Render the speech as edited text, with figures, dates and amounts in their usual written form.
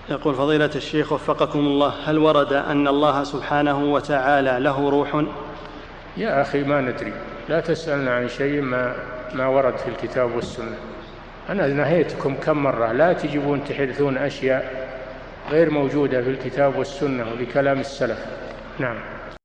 يقول فضيلة الشيخ وفقكم الله، هل ورد أن الله سبحانه وتعالى له روح؟ يا أخي ما ندري، لا تسألنا عن شيء ما ورد في الكتاب والسنة. أنا نهيتكم كم مرة لا تجيبون تحدثون أشياء غير موجودة في الكتاب والسنة وبكلام السلف. نعم.